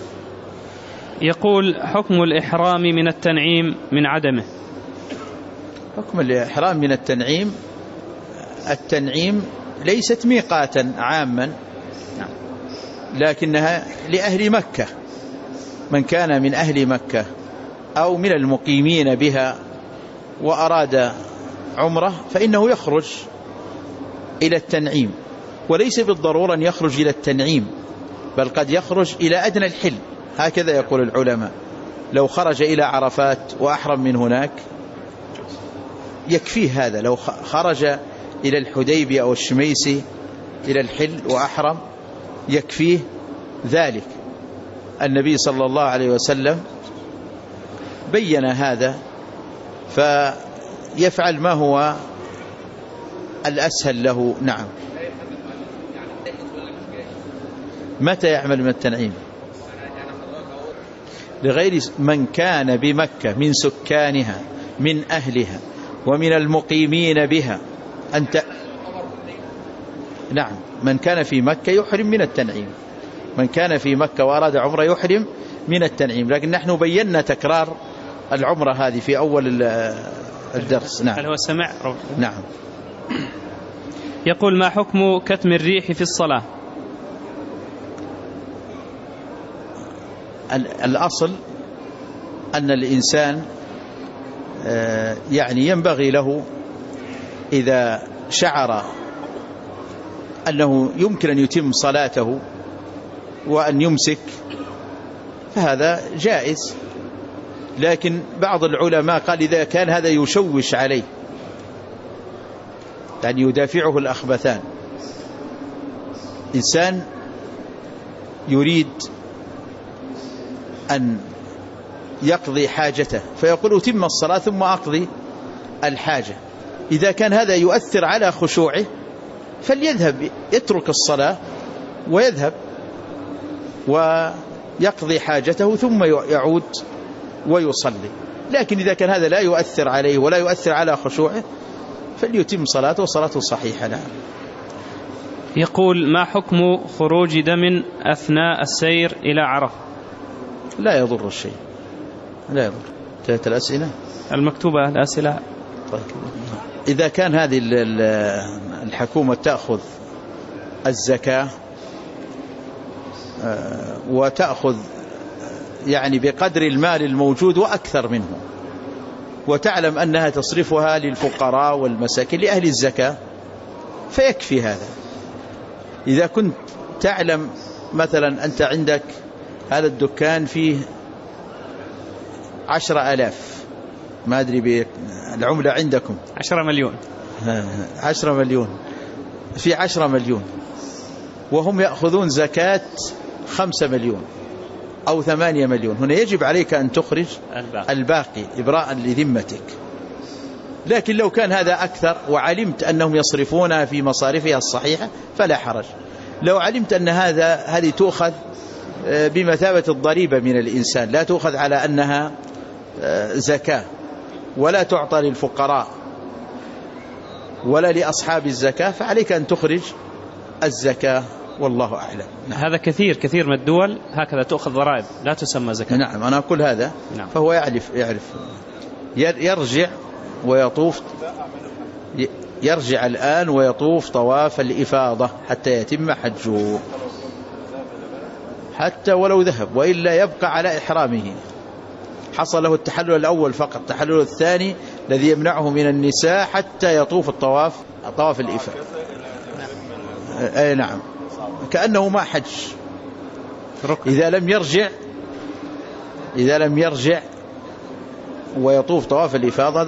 يقول حكم الإحرام من التنعيم من عدمه. حكم الإحرام من التنعيم ليست ميقاتا عاما، لكنها لأهل مكة. من كان من أهل مكة أو من المقيمين بها وأراد عمره فإنه يخرج إلى التنعيم، وليس بالضرورة أن يخرج إلى التنعيم، بل قد يخرج إلى أدنى الحل، هكذا يقول العلماء. لو خرج إلى عرفات وأحرم من هناك يكفيه هذا. لو خرج إلى الحديبية أو الشميسي إلى الحل وأحرم يكفيه ذلك. النبي صلى الله عليه وسلم بين هذا، فيفعل ما هو الأسهل له. نعم. متى يعمل من التنعيم؟ لغير من كان بمكة من سكانها من أهلها ومن المقيمين بها. أنت نعم، من كان في مكة يحرم من التنعيم، من كان في مكة وأراد عمره يحرم من التنعيم. لكن نحن بينا تكرار العمرة هذه في أول الدرس. نعم. هل هو سمع؟ نعم. يقول: ما حكم كتم الريح في الصلاة؟ الأصل أن الإنسان يعني ينبغي له إذا شعر أنه يمكن أن يتم صلاته وأن يمسك فهذا جائز. لكن بعض العلماء قال إذا كان هذا يشوش عليه، يعني يدافعه الأخبثان، إنسان يريد أن يقضي حاجته فيقول أتم الصلاة ثم أقضي الحاجة، إذا كان هذا يؤثر على خشوعه فليذهب يترك الصلاة ويذهب ويقضي حاجته ثم يعود ويصلي. لكن إذا كان هذا لا يؤثر عليه ولا يؤثر على خشوعه فليتم صلاته وصلاته صحيحة. نعم. يقول: ما حكم خروج دم أثناء السير إلى عرفة؟ لا يضر الشيء، لا يضر. انتهت الأسئلة المكتوبة الأسئلة. طيب. إذا كان هذه الحكومة تأخذ الزكاة وتأخذ يعني بقدر المال الموجود وأكثر منه، وتعلم أنها تصرفها للفقراء والمساكين لأهل الزكاة فيكفي هذا. إذا كنت تعلم مثلا أنت عندك هذا الدكان فيه 10,000، ما أدري بالعملة عندكم 10 مليون، 10 مليون، في 10 مليون وهم يأخذون زكاة 5 مليون أو 8 مليون، هنا يجب عليك أن تخرج الباقي إبراء لذمتك. لكن لو كان هذا أكثر وعلمت أنهم يصرفونها في مصارفها الصحيحة فلا حرج. لو علمت أن هذه تؤخذ بمثابة الضريبة من الإنسان، لا تؤخذ على أنها زكاة ولا تعطى للفقراء ولا لأصحاب الزكاة، فعليك أن تخرج الزكاة والله أعلم. نعم. هذا كثير من الدول هكذا تأخذ ضرائب لا تسمى زكاة. نعم، أنا أقول هذا. نعم. فهو يرجع ويطوف، يرجع الآن ويطوف طواف الإفاضة حتى يتم حجه، حتى ولو ذهب، وإلا يبقى على إحرامه. حصل له التحلل الأول فقط، التحلل الثاني الذي يمنعه من النساء حتى يطوف طواف الإفاضة. أي نعم، كأنه ما حج. إذا لم يرجع ويطوف طواف الإفاضة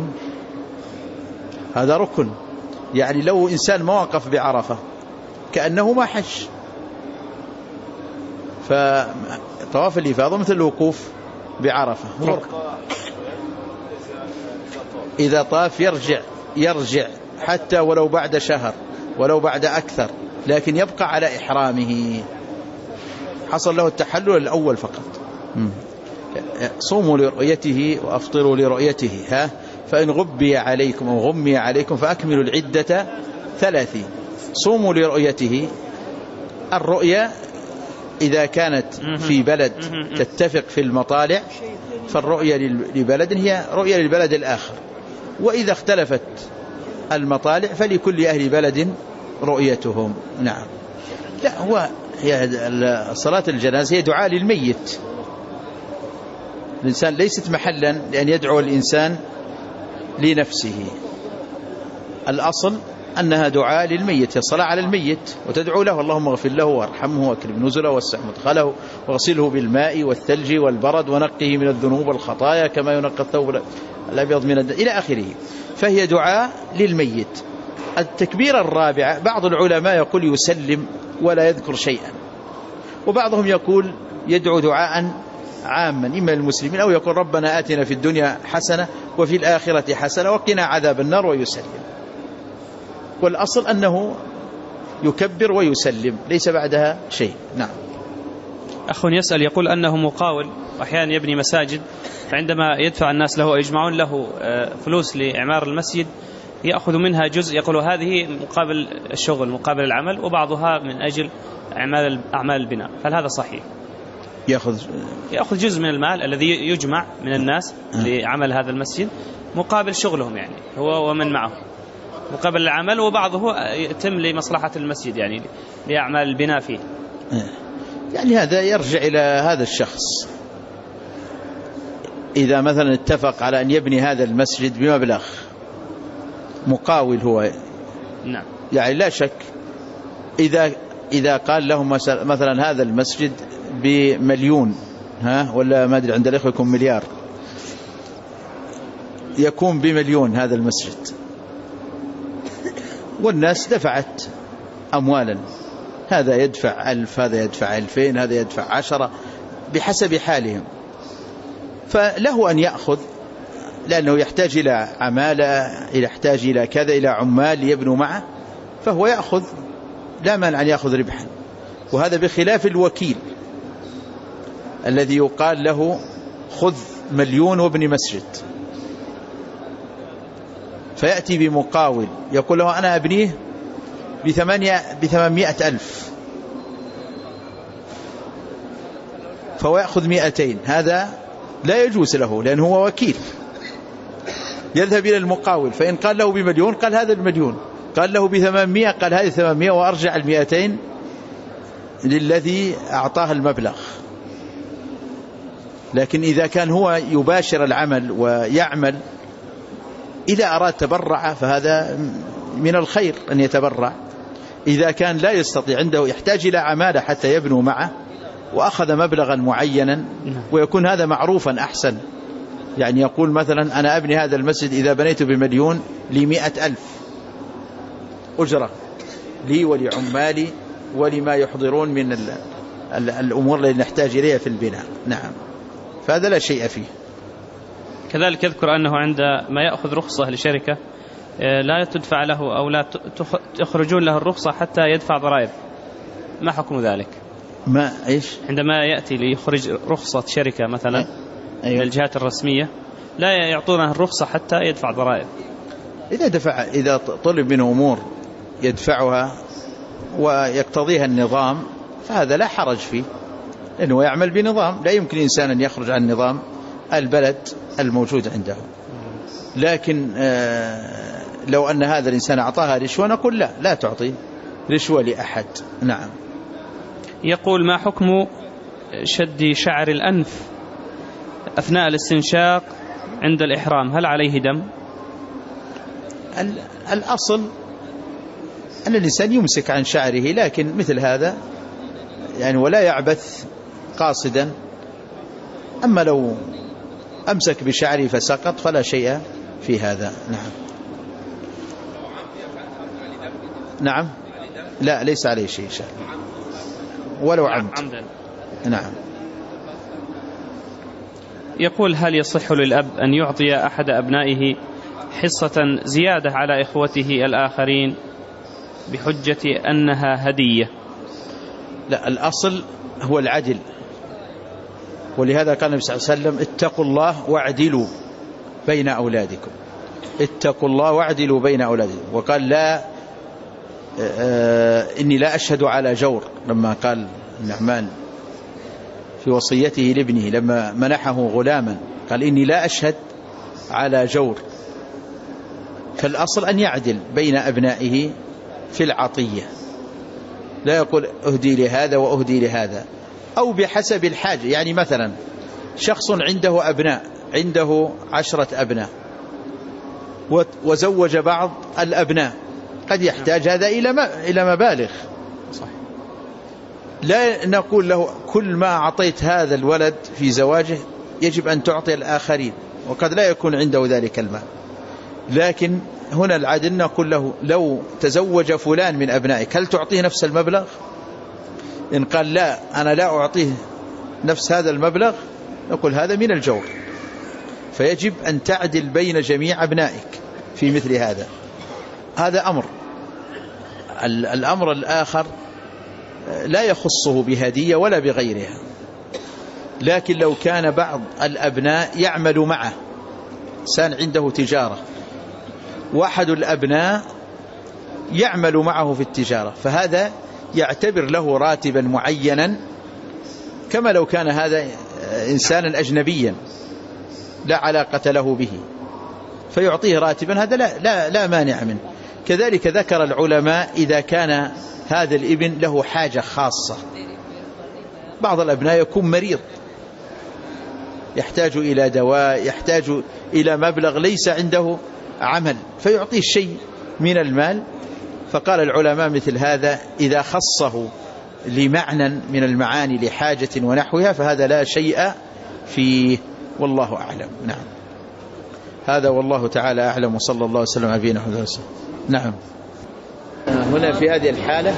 هذا ركن. يعني لو إنسان ما وقف بعرفة كأنه ما حج. فطواف الإفاضة مثل الوقوف بعرفة. إذا طاف يرجع حتى ولو بعد شهر ولو بعد أكثر، لكن يبقى على إحرامه. حصل له التحلل الأول فقط. صوموا لرؤيته وأفطروا لرؤيته، فإن غبي عليكم أو غمي عليكم فأكملوا العدة 30. صوموا لرؤيته. الرؤية إذا كانت في بلد تتفق في المطالع فالرؤية لبلد هي رؤية للبلد الآخر، وإذا اختلفت المطالع فلكل أهل بلد رؤيتهم. نعم. لا، هو هي صلاة الجنازة هي دعاء للميت. الإنسان ليست محلا لأن يدعو الإنسان لنفسه. الأصل أنها دعاء للميت، الصلاة على الميت، وتدعو له اللهم اغفر له وارحمه واكرم نزله واسع مدخله واغسله بالماء والثلج والبرد ونقه من الذنوب والخطايا كما ينقى الثوب الأبيض من إلى آخره. فهي دعاء للميت. التكبير الرابعة بعض العلماء يقول يسلم ولا يذكر شيئا، وبعضهم يقول يدعو دعاء عاما إما للمسلمين، أو يقول ربنا آتنا في الدنيا حسنة وفي الآخرة حسنة وقنا عذاب النار ويسلم. والأصل أنه يكبر ويسلم ليس بعدها شيء. نعم. أخ يسأل يقول أنه مقاول وأحيانا يبني مساجد، فعندما يدفع الناس له ويجمعون له فلوس لإعمار المسجد يأخذ منها جزء، يقول هذه مقابل الشغل مقابل العمل، وبعضها من أجل أعمال البناء، هل هذا صحيح؟ يأخذ جزء من المال الذي يجمع من الناس لعمل هذا المسجد مقابل شغلهم، يعني هو ومن معه مقابل العمل، وبعضه يتم لمصلحة المسجد يعني لأعمال البناء فيه. يعني هذا يرجع إلى هذا الشخص. إذا مثلا اتفق على أن يبني هذا المسجد بمبلغ، مقاول هو، نعم، يعني لا شك إذا قال لهم مثلا هذا المسجد بمليون، ولا ما أدري عند الإخوة يكون مليار، يكون بمليون هذا المسجد، والناس دفعت أموالا، هذا يدفع 1000، هذا يدفع 2000، هذا يدفع 10 بحسب حالهم، فله أن يأخذ، لأنه يحتاج إلى عمالة، يحتاج إلى كذا، إلى عمال يبنوا معه، فهو يأخذ لا مانع أن يأخذ ربحا. وهذا بخلاف الوكيل الذي يقال له خذ مليون وابن مسجد، فيأتي بمقاول يقول له أنا أبنيه ب800,000، فهو يأخذ 200. هذا لا يجوز له لأنه هو وكيل. يذهب إلى المقاول، فإن قال له بمليون قال هذا المليون، قال له ب800 قال هذه 800، وأرجع 200 للذي أعطاه المبلغ. لكن إذا كان هو يباشر العمل ويعمل، إذا أراد تبرع فهذا من الخير أن يتبرع. إذا كان لا يستطيع، عنده يحتاج إلى عمالة حتى يبنوا معه، وأخذ مبلغا معينا، ويكون هذا معروفا أحسن. يعني يقول مثلا أنا أبني هذا المسجد إذا بنيته بمليون ل100,000 أجرة لي ولعمالي ولما يحضرون من الأمور التي نحتاج إليها في البناء. نعم، فهذا لا شيء فيه. كذلك يذكر أنه عندما يأخذ رخصة لشركة لا تدفع له أو لا تخرجون له الرخصة حتى يدفع ضرائب، ما حكم ذلك؟ ما إيش؟ عندما يأتي ليخرج رخصة شركة مثلا من الجهات الرسمية لا يعطونه الرخصة حتى يدفع ضرائب. إذا طلب منه أمور يدفعها ويقتضيها النظام فهذا لا حرج فيه، لأنه يعمل بنظام. لا يمكن إنسان أن يخرج عن نظام البلد الموجود عنده. لكن لو أن هذا الإنسان أعطاها رشوة نقول لا تعطي رشوة لأحد. نعم. يقول ما حكم شد شعر الأنف أثناء الاستنشاق عند الإحرام، هل عليه دم؟ الأصل أن الإنسان يمسك عن شعره، لكن مثل هذا يعني ولا يعبث قاصدا. أما لو أمسك بشعره فسقط فلا شيء في هذا. نعم. نعم، لا ليس عليه شيء ولو عمد. نعم. يقول هل يصح للأب أن يعطي أحد أبنائه حصة زيادة على إخوته الآخرين بحجة أنها هدية؟ لا، الأصل هو العدل، ولهذا قال النبي صلى الله عليه وسلم اتقوا الله واعدلوا بين أولادكم. اتقوا الله واعدلوا بين أولادكم. وقال لا إني لا أشهد على جور، لما قال النعمان في وصيته لابنه لما منحه غلاما قال إني لا أشهد على جور. فالأصل أن يعدل بين أبنائه في العطية. لا يقول أهدي لهذا وأهدي لهذا، أو بحسب الحاجة. يعني مثلا شخص عنده أبناء، عنده 10 أبناء وزوج بعض الأبناء، قد يحتاج هذا إلى مبالغ. صح. لا نقول له كل ما أعطيت هذا الولد في زواجه يجب أن تعطي الآخرين، وقد لا يكون عنده ذلك المال. لكن هنا العدل نقول له لو تزوج فلان من أبنائك هل تعطيه نفس المبلغ؟ إن قال لا أنا لا أعطيه نفس هذا المبلغ، نقول هذا من الجور. فيجب أن تعدل بين جميع أبنائك في مثل هذا. هذا أمر. الأمر الآخر لا يخصه بهدية ولا بغيرها، لكن لو كان بعض الأبناء يعمل معه، إنسان عنده تجارة واحد الأبناء يعمل معه في التجارة، فهذا يعتبر له راتبا معينا كما لو كان هذا إنسانا أجنبيا لا علاقة له به، فيعطيه راتبا، هذا لا مانع منه. كذلك ذكر العلماء إذا كان هذا الابن له حاجة خاصة، بعض الأبناء يكون مريض يحتاج إلى دواء، يحتاج إلى مبلغ ليس عنده عمل، فيعطيه شيء من المال. فقال العلماء مثل هذا إذا خصه لمعنى من المعاني لحاجة ونحوها فهذا لا شيء فيه، والله أعلم. نعم، هذا والله تعالى أعلم، وصلى الله وسلم على نبينا محمد. نعم. هنا في هذه الحالة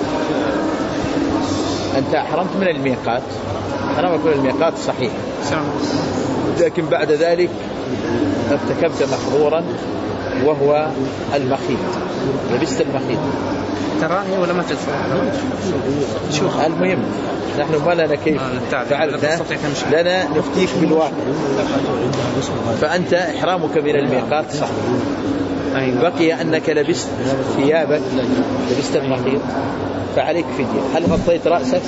أنت أحرمت من الميقات، حرمك من الميقات صحيح، لكن بعد ذلك ارتكبت محظورا وهو المخيط، لبست المخيط. تراهي ولا ما تدفع؟ شوف المهم نحن ما لنا كيف فعلت، لنا نفتيك بالواقع. فأنت إحرامك من الميقات صح، بقي أنك لبست ثيابك، لبست المخيط، فعليك فدية. هل غطيت رأسك؟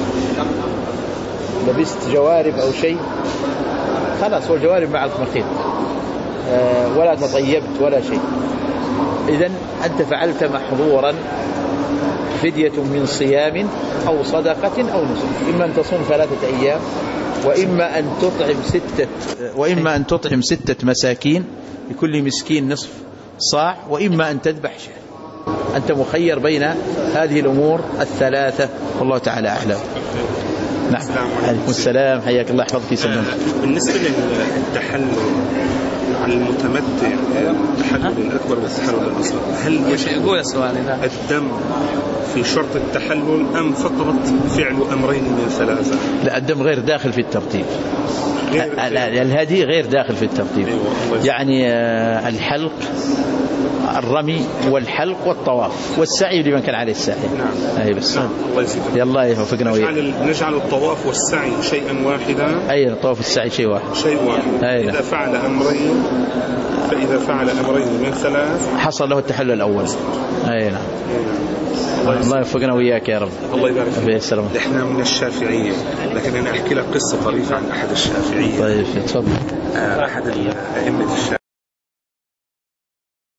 لبست جوارب أو شيء؟ خلاص، والجوارب مع المخيط، ولا تطيبت ولا شيء. إذن أنت فعلت محظورا، فدية من صيام أو صدقة أو نسك، إما أن تصوم 3 أيام، وإما أن تطعم 6 مساكين، لكل مسكين نصف صاع، وإما أن تذبح شاة. أنت مخير بين هذه الأمور الثلاثة، والله تعالى أعلم. نعم. عليكم السلام، حياك الله، يحفظك يسلمك. بالنسبة للتحلل على المتمتع، التحلل الأكبر والتحلل الأصغر، هل يقول الدم في شرط التحلل أم فقط فعل أمرين من 3؟ لا، الدم غير داخل في الترتيب، الهدي غير داخل في الترتيب. يعني الحلق، الرمي والحلق والطواف والسعي لمن كان عليه السعي. نعم. أي بس. يلا يوفقنا وياك. نجعل الطواف والسعي شيئا واحدا. أي الطواف والسعي شيء واحد. إذا فعل أمرين، فإذا فعل أمرين من 3 حصل له التحلل الأول. أي نعم. الله يوفقنا وياك يا رب. الله يبارك فيك. السلام. نحن من الشافعية، لكن أنا أحكي لك قصة طريفة عن أحد الشافعية. طيب تفضل. أحد الأئمة الشافعية